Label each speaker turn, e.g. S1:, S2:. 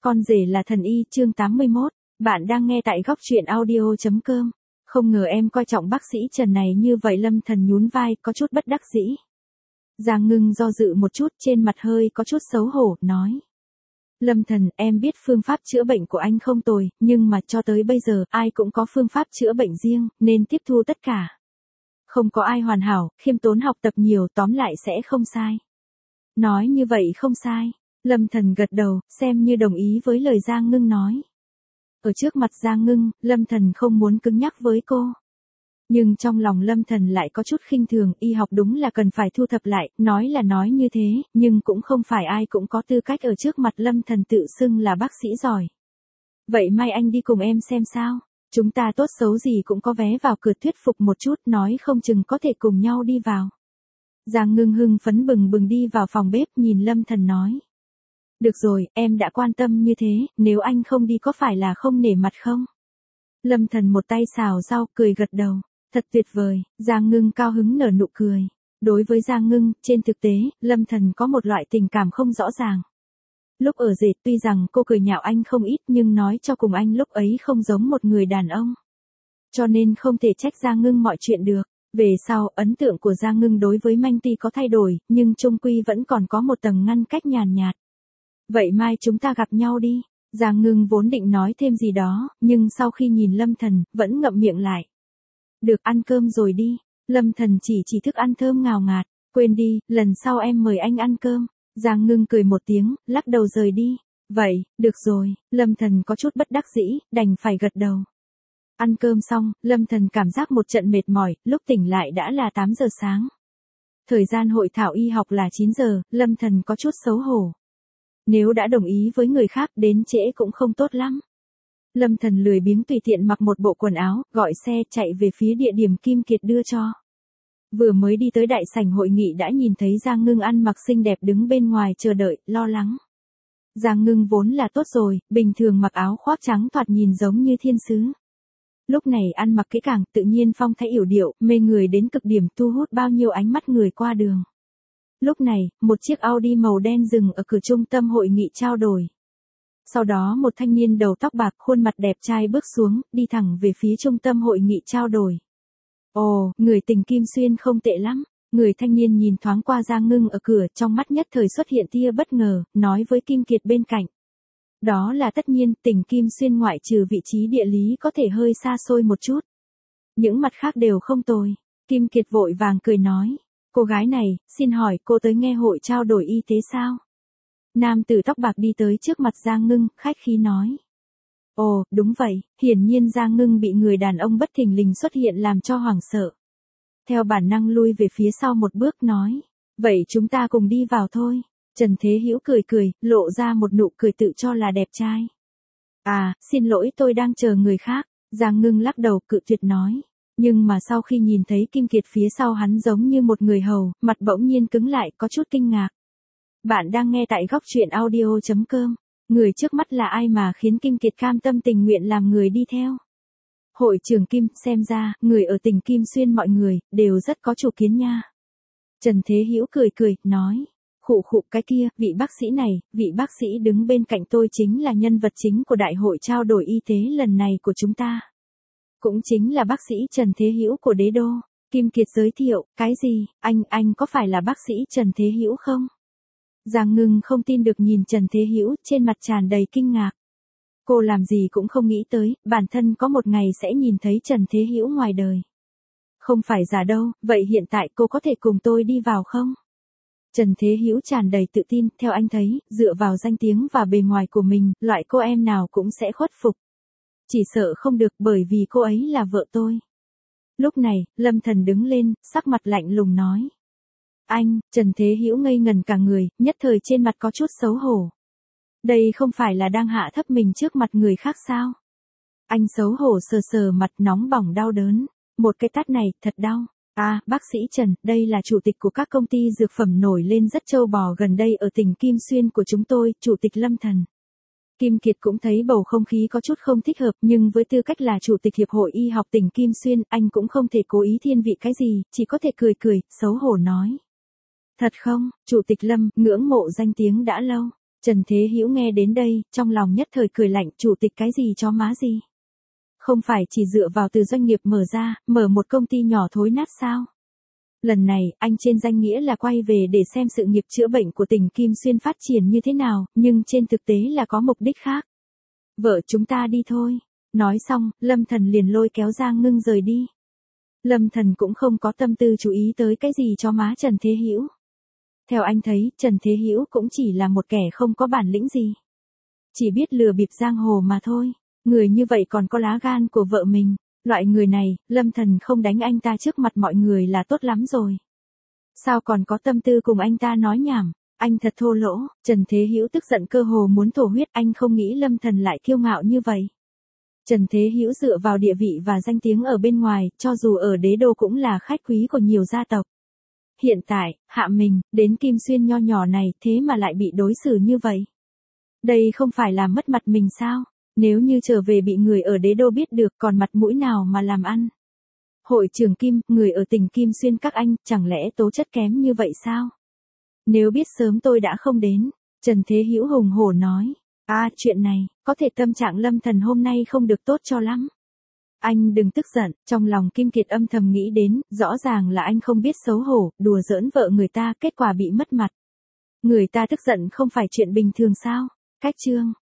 S1: Con rể là thần y chương 81, bạn đang nghe tại góc truyện audio.com. Không ngờ em coi trọng bác sĩ Trần này như vậy. Lâm Thần nhún vai, có chút bất đắc dĩ. Giang Ngưng do dự một chút, trên mặt hơi có chút xấu hổ, nói. Lâm Thần, em biết phương pháp chữa bệnh của anh không tồi, nhưng mà cho tới bây giờ, ai cũng có phương pháp chữa bệnh riêng, nên tiếp thu tất cả. Không có ai hoàn hảo, khiêm tốn học tập nhiều, tóm lại sẽ không sai. Nói như vậy không sai. Lâm Thần gật đầu, xem như đồng ý với lời Giang Ngưng nói. Ở trước mặt Giang Ngưng, Lâm Thần không muốn cứng nhắc với cô. Nhưng trong lòng Lâm Thần lại có chút khinh thường, y học đúng là cần phải thu thập lại, nói là nói như thế, nhưng cũng không phải ai cũng có tư cách ở trước mặt Lâm Thần tự xưng là bác sĩ giỏi. Vậy mai anh đi cùng em xem sao, chúng ta tốt xấu gì cũng có vé vào cửa, thuyết phục một chút, nói không chừng có thể cùng nhau đi vào. Giang Ngưng hưng phấn bừng bừng đi vào phòng bếp, nhìn Lâm Thần nói. Được rồi, em đã quan tâm như thế, nếu anh không đi có phải là không nể mặt không? Lâm Thần một tay xào rau, cười gật đầu. Thật tuyệt vời. Giang Ngưng cao hứng nở nụ cười. Đối với Giang Ngưng, trên thực tế, Lâm Thần có một loại tình cảm không rõ ràng. Lúc ở dệt tuy rằng cô cười nhạo anh không ít, nhưng nói cho cùng anh lúc ấy không giống một người đàn ông. Cho nên không thể trách Giang Ngưng mọi chuyện được. Về sau, ấn tượng của Giang Ngưng đối với Manh tuy có thay đổi, nhưng chung quy vẫn còn có một tầng ngăn cách nhàn nhạt. Vậy mai chúng ta gặp nhau đi. Giang Ngưng vốn định nói thêm gì đó, nhưng sau khi nhìn Lâm Thần, vẫn ngậm miệng lại. Được, ăn cơm rồi đi. Lâm Thần chỉ thức ăn thơm ngào ngạt. Quên đi, lần sau em mời anh ăn cơm. Giang Ngưng cười một tiếng, lắc đầu rời đi. Vậy, được rồi. Lâm Thần có chút bất đắc dĩ, đành phải gật đầu. Ăn cơm xong, Lâm Thần cảm giác một trận mệt mỏi, lúc tỉnh lại đã là 8 giờ sáng. Thời gian hội thảo y học là 9 giờ, Lâm Thần có chút xấu hổ. Nếu đã đồng ý với người khác, đến trễ cũng không tốt lắm. Lâm Thần lười biếng tùy tiện mặc một bộ quần áo, gọi xe chạy về phía địa điểm Kim Kiệt đưa cho. Vừa mới đi tới đại sảnh hội nghị đã nhìn thấy Giang Ngưng ăn mặc xinh đẹp đứng bên ngoài chờ đợi, lo lắng. Giang Ngưng vốn là tốt rồi, bình thường mặc áo khoác trắng thoạt nhìn giống như thiên sứ. Lúc này ăn mặc kỹ càng, tự nhiên phong thái yểu điệu, mê người đến cực điểm, thu hút bao nhiêu ánh mắt người qua đường. Lúc này, một chiếc Audi màu đen dừng ở cửa trung tâm hội nghị trao đổi. Sau đó một thanh niên đầu tóc bạc, khuôn mặt đẹp trai bước xuống, đi thẳng về phía trung tâm hội nghị trao đổi. Ồ, người Tình Kim Xuyên không tệ lắm. Người thanh niên nhìn thoáng qua Giang Ngưng ở cửa, trong mắt nhất thời xuất hiện tia bất ngờ, nói với Kim Kiệt bên cạnh. Đó là tất nhiên, Tình Kim Xuyên ngoại trừ vị trí địa lý có thể hơi xa xôi một chút. Những mặt khác đều không tồi. Kim Kiệt vội vàng cười nói. Cô gái này, xin hỏi cô tới nghe hội trao đổi y tế sao? Nam tử tóc bạc đi tới trước mặt Giang Ngưng, khách khí nói. Ồ, đúng vậy, hiển nhiên Giang Ngưng bị người đàn ông bất thình lình xuất hiện làm cho hoảng sợ. Theo bản năng lui về phía sau một bước nói. Vậy chúng ta cùng đi vào thôi. Trần Thế Hữu cười cười, lộ ra một nụ cười tự cho là đẹp trai. À, xin lỗi, tôi đang chờ người khác. Giang Ngưng lắc đầu cự tuyệt nói. Nhưng mà sau khi nhìn thấy Kim Kiệt phía sau hắn giống như một người hầu, mặt bỗng nhiên cứng lại, có chút kinh ngạc. Bạn đang nghe tại góc truyện audio.com. Người trước mắt là ai mà khiến Kim Kiệt cam tâm tình nguyện làm người đi theo? Hội trưởng Kim, xem ra, người ở tỉnh Kim Xuyên mọi người, đều rất có chủ kiến nha. Trần Thế Hữu cười cười, nói. Khụ khụ cái kia, vị bác sĩ này, vị bác sĩ đứng bên cạnh tôi chính là nhân vật chính của đại hội trao đổi y tế lần này của chúng ta. Cũng chính là bác sĩ Trần Thế Hữu của Đế Đô. Kim Kiệt giới thiệu, cái gì, anh có phải là bác sĩ Trần Thế Hữu không? Giang Ngưng không tin được nhìn Trần Thế Hữu, trên mặt tràn đầy kinh ngạc. Cô làm gì cũng không nghĩ tới, bản thân có một ngày sẽ nhìn thấy Trần Thế Hữu ngoài đời. Không phải giả đâu, vậy hiện tại cô có thể cùng tôi đi vào không? Trần Thế Hữu tràn đầy tự tin, theo anh thấy, dựa vào danh tiếng và bề ngoài của mình, loại cô em nào cũng sẽ khuất phục. Chỉ sợ không được bởi vì cô ấy là vợ tôi. Lúc này, Lâm Thần đứng lên, sắc mặt lạnh lùng nói. Anh, Trần Thế Hữu ngây ngần cả người, nhất thời trên mặt có chút xấu hổ. Đây không phải là đang hạ thấp mình trước mặt người khác sao? Anh xấu hổ sờ sờ mặt nóng bỏng đau đớn. Một cái tát này, thật đau. À, bác sĩ Trần, đây là chủ tịch của các công ty dược phẩm nổi lên rất châu bò gần đây ở tỉnh Kim Xuyên của chúng tôi, chủ tịch Lâm Thần. Kim Kiệt cũng thấy bầu không khí có chút không thích hợp, nhưng với tư cách là chủ tịch hiệp hội y học tỉnh Kim Xuyên, anh cũng không thể cố ý thiên vị cái gì, chỉ có thể cười cười, xấu hổ nói. Thật không, chủ tịch Lâm, ngưỡng mộ danh tiếng đã lâu. Trần Thế Hữu nghe đến đây, trong lòng nhất thời cười lạnh, chủ tịch cái gì chó má gì? Không phải chỉ dựa vào từ doanh nghiệp mở một công ty nhỏ thối nát sao? Lần này, anh trên danh nghĩa là quay về để xem sự nghiệp chữa bệnh của tỉnh Kim Xuyên phát triển như thế nào, nhưng trên thực tế là có mục đích khác. Vợ chúng ta đi thôi. Nói xong, Lâm Thần liền lôi kéo Giang Ngưng rời đi. Lâm Thần cũng không có tâm tư chú ý tới cái gì cho má Trần Thế Hữu. Theo anh thấy, Trần Thế Hữu cũng chỉ là một kẻ không có bản lĩnh gì. Chỉ biết lừa bịp giang hồ mà thôi. Người như vậy còn có lá gan của vợ mình. Loại người này, Lâm Thần không đánh anh ta trước mặt mọi người là tốt lắm rồi. Sao còn có tâm tư cùng anh ta nói nhảm, anh thật thô lỗ. Trần Thế Hữu tức giận cơ hồ muốn thổ huyết, anh không nghĩ Lâm Thần lại kiêu ngạo như vậy. Trần Thế Hữu dựa vào địa vị và danh tiếng ở bên ngoài, cho dù ở đế đô cũng là khách quý của nhiều gia tộc. Hiện tại, hạ mình, đến Kim Xuyên nho nhỏ này, thế mà lại bị đối xử như vậy. Đây không phải là mất mặt mình sao? Nếu như trở về bị người ở đế đô biết được, còn mặt mũi nào mà làm ăn? Hội trưởng Kim, người ở tỉnh Kim Xuyên các anh, chẳng lẽ tố chất kém như vậy sao? Nếu biết sớm tôi đã không đến. Trần Thế Hữu hùng hổ nói. Chuyện này, có thể tâm trạng Lâm Thần hôm nay không được tốt cho lắm. Anh đừng tức giận, trong lòng Kim Kiệt âm thầm nghĩ đến, rõ ràng là anh không biết xấu hổ, đùa giỡn vợ người ta, kết quả bị mất mặt. Người ta tức giận không phải chuyện bình thường sao? Cách chương